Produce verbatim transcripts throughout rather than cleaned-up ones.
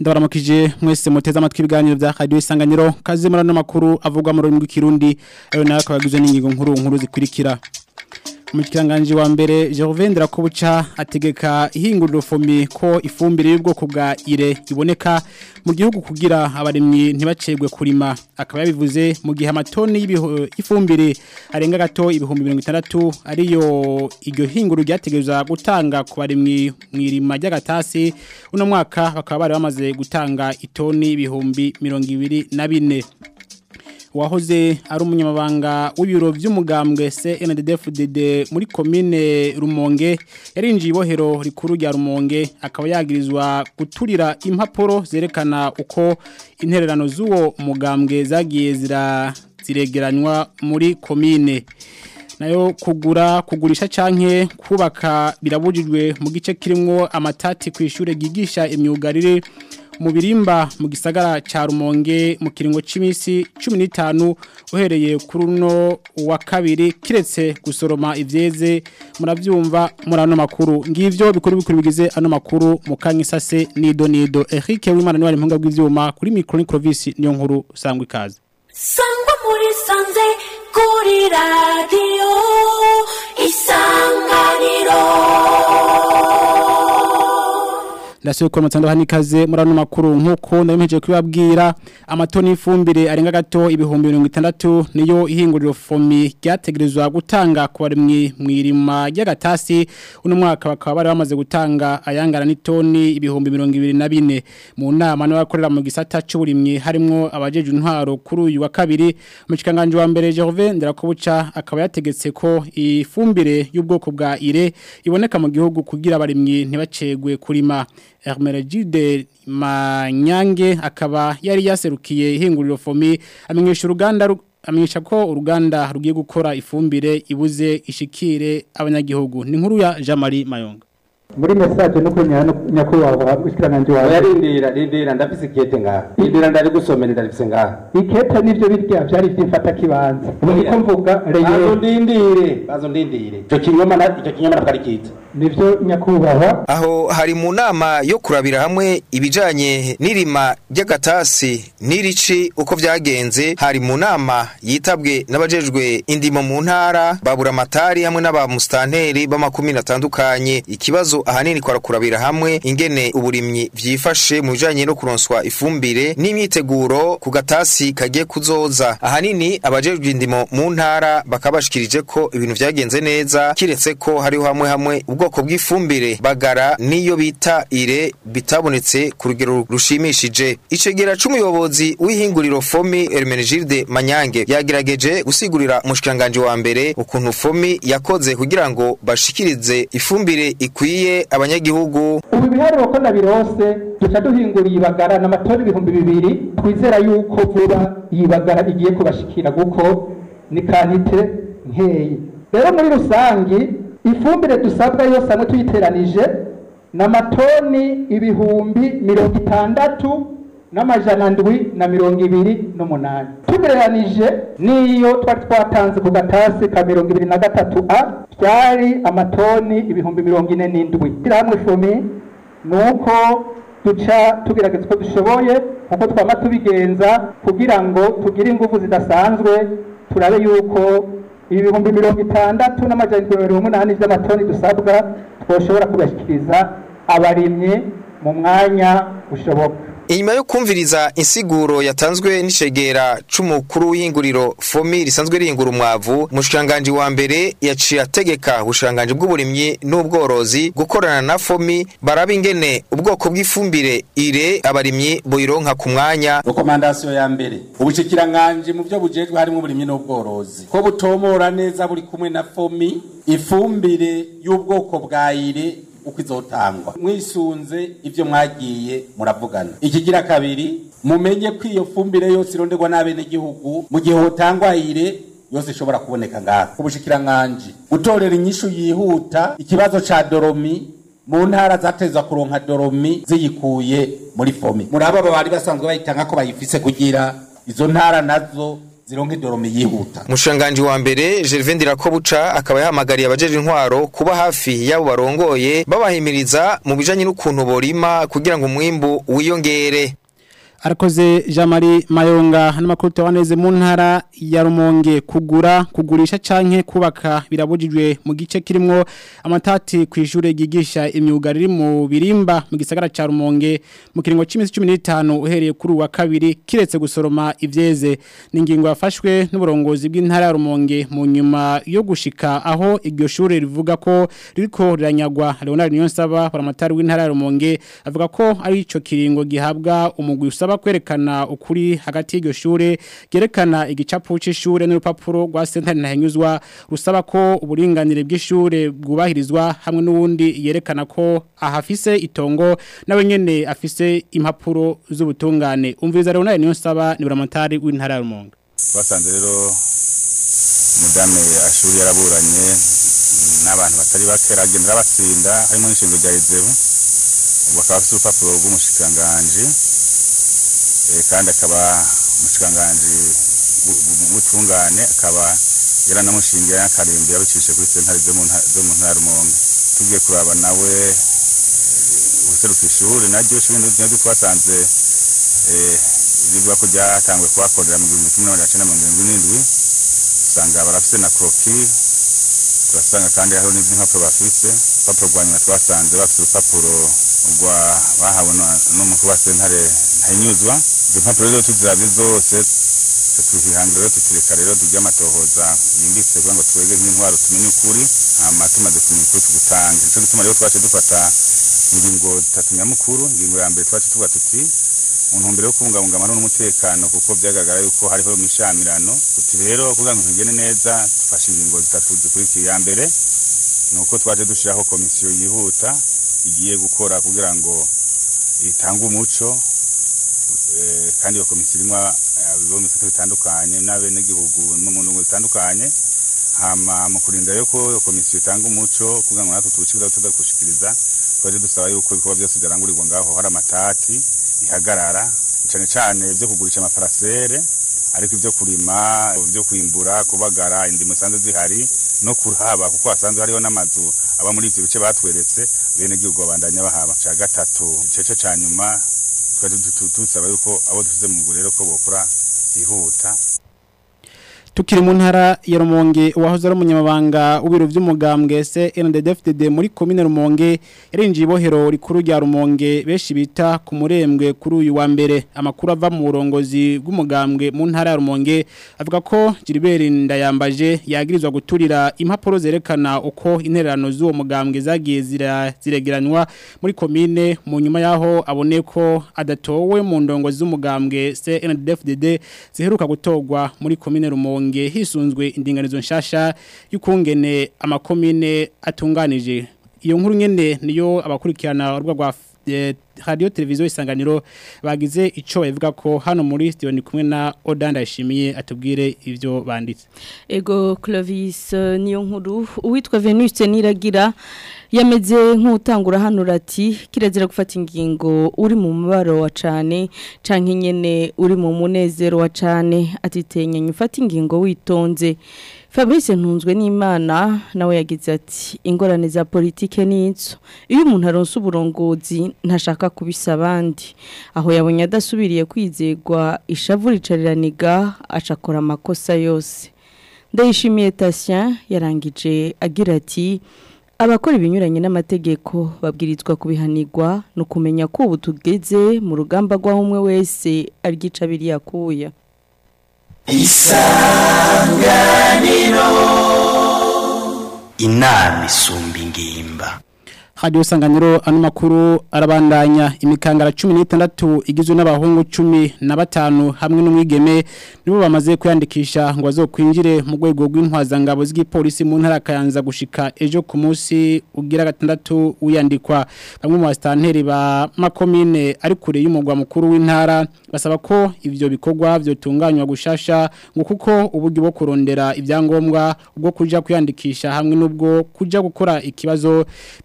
ndabaramukije mwese muteze amatwi ibiganiro bya Radio Isanganiro kaze murano makuru avugwa mu rurimi rw'ikirundi ayo nayo akabagizwe n'ingingo nkuru nkuru zikurikira. Umukiranganji wa mbere Gervais Ndirakobuca ategeka ihinguriro fomi ko ifumbire y'ubwoko bwa ire iboneka mu gihugu kugira abarimyi ntibacegwe kurima akaba yabivuze mu gihe amatoni y'ifumbire arenga gato ibihumbi mirongo itandatu ariyo iryo hinguriro ryategereza gutanga ku barimyi mwirima ry'agatasi uno mwaka bakaba bari bamaze gutanga itoni ibihumbi mirongo ibiri na bine. Wahoze ari umunyamabanga w'ibiro by'umugambwe C N D D F D D muri commune Rumonge yarinjiye ibohero rikuru rya Rumonge akaba yagirizwa guturira impapuro zerekana uko intererano z'uwo mugambwe zagiye zira ziregeranywa muri commune. Nayo kugura kugurisha canke kubaka birabujijwe mu gice kirimo amatati kwishure gigisha imyugarire mu birimba mu gisagara ca Rumonge mu kiringo c'imisi cumi n'itanu uhereye kuri uno wa kabiri kiretse gusoroma ivyeze muravyumva murano makuru ngivyo bikuru bikuru bigize ano makuru mu kanisase nido nido Eric Wimana ni wari mpunga bw'ivyuma kuri micro Clovis niyo nkuru sangwa ikaze sangwa muri sanze kuri radio Isanganiro Ndasuye kwa matando hanikaze murano makuru nkuko ndabimeje kwibabwira amatoni ifumbire arenga gato ibihumbi mirongo itandatu niyo ihinguriro fomi ryategerezwa gutanga ku barimyi mwirima ry'agatasi uno mwaka bakaba bari bamaze gutanga ayangana n'itoni ibihumbi mirongo ibiri na bine mu nama n'abakorera mu gisata c'uburimyi harimo abajeje intwaro kuri uyu wa kabiri umushikanganje wa mbere Gervais Ndirakobuca akaba yategetse ko ifumbire y'ubwoko bwa ire iboneka mu gihugu kugira abarimyi ntibacegwe kurima. Hermenegilde Manyange akaba yari yaserukiye ihinguriro fomi amenyesha uruganda amenyesha ko uruganda rugiye gukora ifumbire ibuze ishikire abanyagihugu ni nkuru ya Jean Marie Mayonga muri message no kunyana nyakubahwa ushikiranganje wawe yarindira rindira ndafise ikete ngaha rindira ndari gusomera ndafise ngaha ikete nivyo birya byari byifata kibanza ubu ko mvuga bazo ndindire bazo ndindire cyo kinyoma na cyo kinyoma nakarikita nivyo nyakubahwa aho hari mu nama yo kurabira hamwe ibijanye n'irima ry'agatasi n'irici uko vyagenze hari mu nama yitabwe n'abajejwe indimo mu ntara babura matari hamwe n'abamustanteri b'amakumyabiri atandukanye ikibazo ahanini kwa kurabira hamwe ingene uburimyi vyifashe mu bijanye no kuronswa ifumbire n'imyiteguro ku gatasi kagiye kuzoza ahanini abajejwe indimo mu ntara bakabashikirije ko ibintu vyagenze neza kiretse ko hariho hamwe hamwe ubwoko bw'ifumbire bagara niyo bita ire bitabonetse ku rugero rushimishije icegera c'umuyobozi w'ihinguriro fomi Hermenegilde Manyange yagerageje gusigurira umushikanganje wa mbere ukuntu fomi yakoze kugira ngo bashikirize ifumbire ikwiye abanyagihugu ubu bihariro ko nabirose duca duhingura ibagara n'amatoni ibihumbi bibiri twizera yuko vuba ibagara igiye kubashikira guko ni kanite nkeyi rero muri rusangi ifumbire dusabwa yose amwe tuyiteranije n'amatoni ibihumbi mirongo itandatu n'amajana ndwi na mirongo ibiri n'umunani tugereranije niyo twari twatanze ku gatasi ka mirongo ibiri na gatatu a byari amatoni ibihumbi mirongo ine n'indwi hamwe fomi nuko duca tugerageza ko dushoboye kuko twama tubigenza kugira ngo tugire ingufu zidasanzwe turabe yuko ibihumbi mirongo itandatu n'amajana mirongo umunani by'amatoni dusabwa twoshobora kubashikiriza abarimye mu mwanya ushoboka. Inyuma yo kumviriza insiguro yatanzwe n'icegera c'umukuru w'ihinguriro fomi risanzwe rihingura umwavu umushikanganje wa mbere yaciye ategeka ubushikanganje bw'uburimyi n'ubworozi gukorana na fomi baraba ingene ubwoko bw'ifumbire ire abarimyi boyironka ku mwanya. Rekomandasiyo ya mbere ubushikiranganje mu byo bujejwe harimo uburimyi n'ubworozi ko butomora neza buri kumwe na fomi ifumbire y'ubwoko bwa ire uko izotangwa mwisunze ivyo mwagiye muravugana. Ikigira kabiri mumenye ko iyo fumbire yose ironderwa n'abene gihugu mu gihe hotangwa ire yose ishobora kuboneka ngaha ubushikiranganje gutorera inyishu yihuta ikibazo ca doromi mu ntara zateza kuronka doromi ziyikuye muri fomi muraba bari basanzwe bayitanga ko bayifise kugira izo ntara nazo zironke dorome yihuta. Mushanganji wa mbere Gervais Ndirakobuca akaba yahamagariye abajeje intwaro kuba hafi yabo barongoye babahimiriza mu bijanye n'ukuntu borima kugira ngo umwimbu wiyongere. Arakoze Jean-Marie Mayonga n'amakuru tawaneze mu ntara ya Rumonge kugura kugurisha canke kubaka birabujijwe mu gice kirimwo amatati kwishure gigisha imyuga riri mu birimba mu gisagara ca Rumonge mu kiringo c'imisi cumi n'itanu uhereye kuri wa kabiri kiretse gusoroma ivyeze n'ingingo yafashwe n'uburongozi bw'intara ya Rumonge mu nyuma yo gushika aho iryo shure rivuga ko ririko riranyagwa. Leonard Niyonsaba paramatari w'intara ya Rumonge avuga ko ari ico kiringo gihabwa umugwi usaba kwerekana ukuri hagati y'iryo shure gerekana igicapu c'ishure n'urupapuro rwa sentare ntahenyuzwa rusaba ko uburinganire bw'ishure bwubahirizwa hamwe n'uwundi yerekana ko ahafise itongo nawe nyene afise impapuro z'ubutungane. Umviriza rero nayo niyo nsaba ni buramatari w'intara ya Rumonge. Twasanze rero mudame ashuri yaraburanye n'abantu batari bakeragenda batsinda harimo n'ishingo rya Izebu bakaba bafite urupapuro rw'umushikanganje kandi akaba umushikanganje butungane akaba yaranamushingiye y'akarimbi yabicishe kuri sentare zo mu ntara Rumonge. Tugiye kuraba nawe useruka ishuri naryo shuri n'ibyo twasanze ibigwa ko byatangwe kubakorera mu gihumbi kimwe n'amajana mirongo irindwi n'indwi usanga barafise na kroki turasanga kandi hariho n'impapuro bafise urupapuro rwa nyuma twasanze bafise urupapuro rwa bahawe n'umukuru wa sentare ntahinyuzwa. Izo mpapuro rero tuziravye zose tuzihangira rero tutireka rero tujya amatohoza yimbitse kugira ngo twege nk'intwaro tumenye ukuri hama tumaze kumenya ukuri tugutanga. Nico gituma rero twaje dufata ingingo zitatu nyamukuru. Ingingo ya mbere twaje tuvuga tuti mu ntumbero yo kubungabunga amahoro n'umutekano kuko byagaragara yuko hariho imishamirano tuti rero kugira ngo tugende neza dufashe ingingo zitatu zikurikiye. Ya mbere nuko twaje dushiraho komisiyo yihuta igiye gukora kugira ngo itange umuco kandi iyo komisiyo irimo ibigo bisata bitandukanye n'abenegihugu mu muntu bitandukanye hama mu kurinda yuko iyo komisiyo itanga umuco kugira ngo natwe tuwushikiriza tudakushikiriza twaje dusaba yuko ibikorwa byose byarangurirwa ngaho hari amatati ihagarara cyane cyane byo kugurisha amaparasere ariko ibyo kurima byo kwimbura kubagara indimo sanze zihari no kurhaba kuko asanzwe hariho n'amazu aba muri ivyo bice batweretse bene gihugu babandanya bahaba. Ca gatatu cece ca nyuma twaje tusaba yuko abo dufize mu gurero ko bokora zihuta. Tukiri mu ntara ya Rumonge wahoze ari umunyamabanga w'ibiro vy'umugambwe C N D D F D D muri commune Rumonge yarinjiye ibohero rikuru rya Rumonge beshi bita ku murembwe kuri uyu wa mbere. Amakuru ava mu burongozi bw'umugambwe mu ntara ya Rumonge avuga ko Gilbert Ndayambaje yagirizwa guturira impapuro zerekana uko intererano z'uwo mugambwe zagiye ziregeranywa muri commune mu nyuma yaho abone ko adatowe mu ndongo z'umugambwe C N D D F D D ziheruka gutogwa muri commune Rumonge hisunzwe indinganizo nshasha y'ukungene amakomine atunganije. Iyo nkuru nyene niyo abakurikirana urwa rwa radio televiziyo Isanganiro bagize ico bavuga ko hano muri studio ni kumwe na Odanda Ishimiye atubwire ivyo banditse. Ego Clovis niyo nkuru uwitwa Venus Niragira yameze nk'utangura hano rati kirazira gufata ingingo uri mu mubaro wa cane canke nyene uri mu munezero wa cane atitenye nyufata ingingo witonze. Fabrice Ntunzwe n'Imana nawe yagize ati ingorane za politike nizo iyo umuntu aronse uburongozi ntashaka kubisa abandi aho yabonye adasubiriye kwizegwa ishavu ricariraniga acakora amakosa yose. Ndayishimiye Tatien yarangije agira ati abakora ibinyuranye n'amategeko babwirizwa kubihanirwa no kumenya ko ubu tugeze mu rugamba rw'aho umwe wese aryica biri yakuya. Isanganiro inama isumba ingimba. Radio Isanganiro ano makuru arabandanya imikangara cumi n'itandatu igizwe n'abahungu cumi na batanu hamwe n'umwigeme nibo bamaze kuyandikisha ngo azokwinjire mu rwego rw'intwazangabo z'igipolisi mu ntara Kayanza gushika ejo ku munsi ugira gatandatu uyandikwa. Bamwe mu bastanteri ba makomine ari kure y'umugwa mukuru w'intara basaba ko ivyo bikorwa vyotunganywa gushasha ngo kuko uburyo bwo kurondera ibyangombwa ubwo kuja kuyandikisha hamwe n'ubwo kuja gukora ikibazo bibera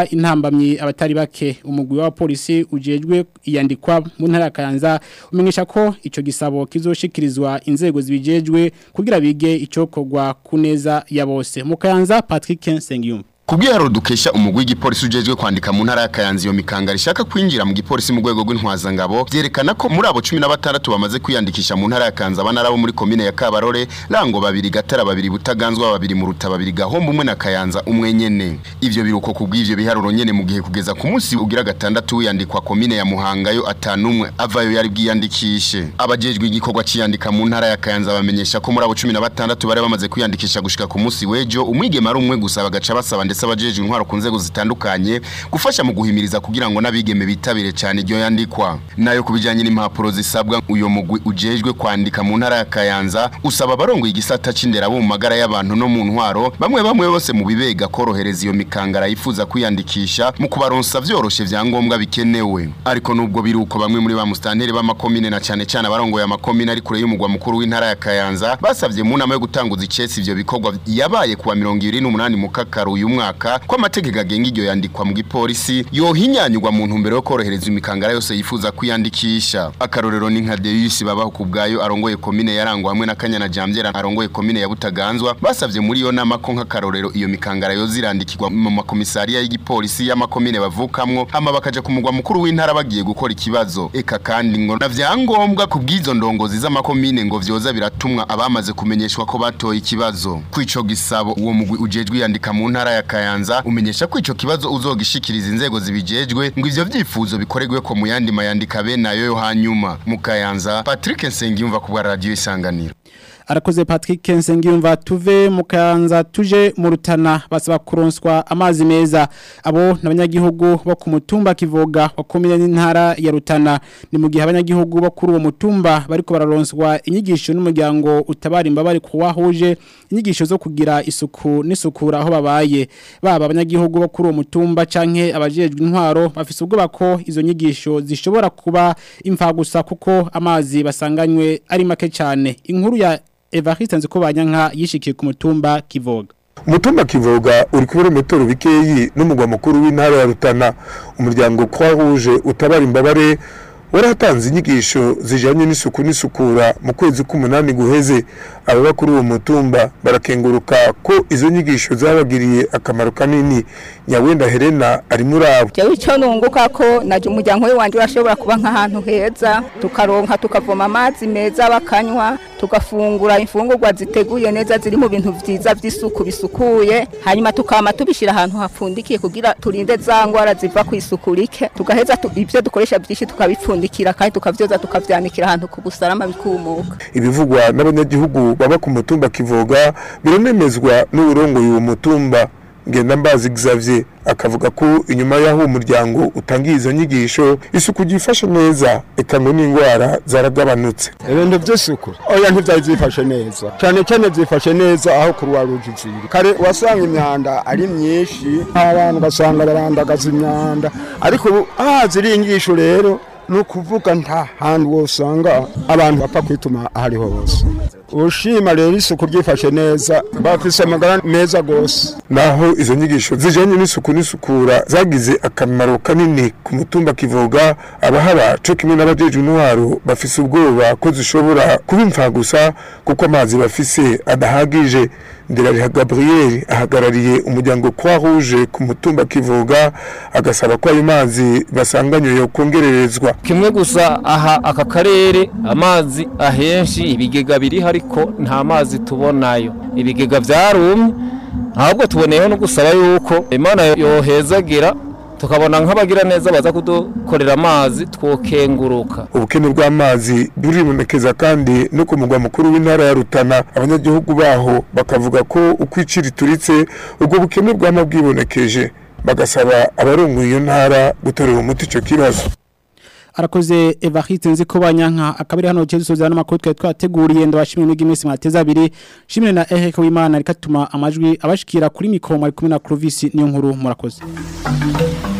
bigira intambamyi abatari bake umugwi wa polisi ujejwe iyandikwa mu ntara ya Kayanza umenyesha ko ico gisabo kizoshikirizwa inzego zibijejwe kugira bige icokogwa kuneza ya bose mu Kayanza Patrick Nsengiyumva Kubwiharo dukesha umugwi w'igipolisi ujejwe kwandika mu ntara ya Kayanza iyo mikanga rishaka kwinjira mu gipolisi mu rwego rw'intwaza ngabo byerekana ko muri abo cumi na batandatu bamaze kwiyandikisha mu ntara ya Kayanza abanarabo muri commune ya Kabarore Rango babiri Gatara babiri Butaganzwa babiri mu Ruta babiri Gahombo umwe na Kayanza umwe nyene ivyo biruko kubw'ivyo biharuro nyene mu gihe kugeza ku munsi ugira gatandatu yandikwa commune ya Muhanga yo atanumwe avayo yari bwiyandikishe abajejwe igikorwa ciyandika mu ntara ya Kayanza bamenyesha ko muri abo cumi na batandatu bare bamaze kwiyandikisha gushika ku munsi wejo umwigema ari umwe gusa bagaca basaba ndetse abajeje intwaro ku nzego zitandukanye gufasha mu guhimiriza kugira ngo nabigeme bitabire cyane iryo yandikwa nayo kubijanye n'impapuro zisabwa uyo mugwi ujejwe kwandika mu ntara ya Kayanza usaba barongo igisata c'indera bo mu magara y'abantu no mu ntwaro bamwe bamwe bose mu bibega korohereza iyo mikangara yifuza kwiyandikisha mu kubaronsa vyoroshe vyangombwa bikenewe ariko nubwo biruko bamwe muri ba mustanteri b'amakomine na cyane cyane abarongo ya makomine ari kure y'umugwa mukuru w'intara ya Kayanza basavye mu nama yo gutanguza icesi ivyo bikorwa yabaye kuwa mirongo ibiri n'umunani mu Kakaro uyu mwaka kwa mategeko agenga iryo yandikwa mu gipolisi yohinyanyurwa mu ntumbero yo korohereza imikangara yose yifuza kwiyandikisha akarorero ni nka Deus babaho kubgayo arongoye komine yarango hamwe na Kanyana Jambyera arongoye komine ya Butaganzwa basavye muri yo nama ko nk'akarorero iyo mikangara yo zirandikirwa mu makomisariya y'igipolisi y'amakomine bavukamwo hama bakaja ku mugwa mukuru w'intara bagiye gukora ikibazo eka kandi ngo navyangombwa kubgizo ndongozi z'amakomine ngo vyoza biratumwa abamaze kumenyeshwa ko batoye ikibazo kwico gisabo uwo mugwi ujejwe yandika mu ntara ya Kayanza umenyesha ko ico kibazo uzogishikiriza inzego zibijejwe ngo ivyo vyifuzo bikoregwe ko mu yandi mayandika be nayo yo hanyuma mu Kayanza Patrick Nsengiyumva ku bwa radio Isanganiro Arakoze Patrick Nsengiyumva tuve mu Kayanza tuje mu Rutana basaba kuronswa amazi meza abo n'abanyagihugu bo ku mutumba Kivoga wakomeye n'intara ya Rutana ni mu gihe abanyagihugu bo kuri uwo mutumba bariko bararonswa inyigisho n'umuryango utabara imbabare kuwahuje inyigisho zo kugira isuku n'isukura aho babaye baba abanyagihugu bo kuri uwo mutumba canke abajejwe intwaro bafise ubwo bako izo nyigisho zishobora kuba imfa gusa kuko amazi basanganywe ari make cyane inkuru ya Evariste Nzikobanya yishikiye ku mutumba Kivoga Mutumba Kivoga uri kubera metero bikeyi n'umugwa mukuru w'intara ya Rutana umuryango kwahuje utabara imbabare waratanze inyigisho zijanye n'isuku n'isukura mu kwezi k'umunani guheze aba kuri uwo mutumba barakenguruka ko izo nyigisho zabagiriye akamaro kanini Nyawenda Helena ari muri abo je ico nunguka ko naje umuryango we wanje urashobora kuba nk'ahantu heza tukaronka tukavoma amazi meza bakanywa tugafungura imfungurwa ziteguye neza ziri mu bintu vyiza vy'isuku bisukuye hanyuma tukama tubishira ahantu hapfundikiye kugira turinde za ngwara ziva ku isuku rike tugaheza tu, ivyo dukoresha byinshi tukabipfundikira kandi tukavyoza tukavyanikira ahantu ku busarama bikumuka ibivugwa n'abanyagihugu baba ku mutumba Kivoga biranemezwa n'uburongo y'uwo mutumba ngenda mbazi Xavier akavuga ko inyuma yaho umuryango utangiye izo nyigisho isuku gifashe neza ekango n'ingwara zaragabanutse ibintu by'isuku oya ntivyari zifashe neza cyane cyane zifashe neza aho kurwa rujiziri kare wasanga imyanda ari myinshi abantu basanga barandagaza imyanda ariko ah ziri inyigisho rero no kuvuga nta hantu wosanga abantu bapfa kwituma ahari hose ushima rero isuku ryifashe neza bafise amagara meza gose naho izo nyigisho zijanye n'isuku n'isukura zagize akamaro kanini ku mutumba Kivoga abahaba cyo kimwe n'abajeje intwaro bafise ubwoba ko zishobora kubimfa gusa kuko amazi bafise adahagije Ndirariha Gabriel ahagarariye umuryango kwa rouge ku mutumba Kivoga agasaba ko ayo mazi basanganywe yo kongererezwa kimwe gusa aha aka karere amazi ahenshi ibigega biri hariko nta mazi tubonayo ibigega vyarumye ahubwo tuboneyeho no gusaba yuko Imana yohezagira tukabona nk'abagira neza baza kudukorera amazi twokenguruka ubukene bw'amazi buribonekeza kandi no ku mugwa mukuru w'intara ya Rutana abanyagihugu baho bakavuga ko ukwicira turitse ubwo bukene bw'amabwibonekeje bagasaba abarongoye iyo ntara gutorera umuti ico kibazo Arakoze Evariste Nzikobanya akabiri hano cyo dusoza n'amakuru twe twateguriye ndabashimira n'igi minsi mwateza abiri shimire na Eheke w'Imana rikatuma amajwi abashikira kuri mikoro ari kumwe na Clovis niyo nkuru murakoze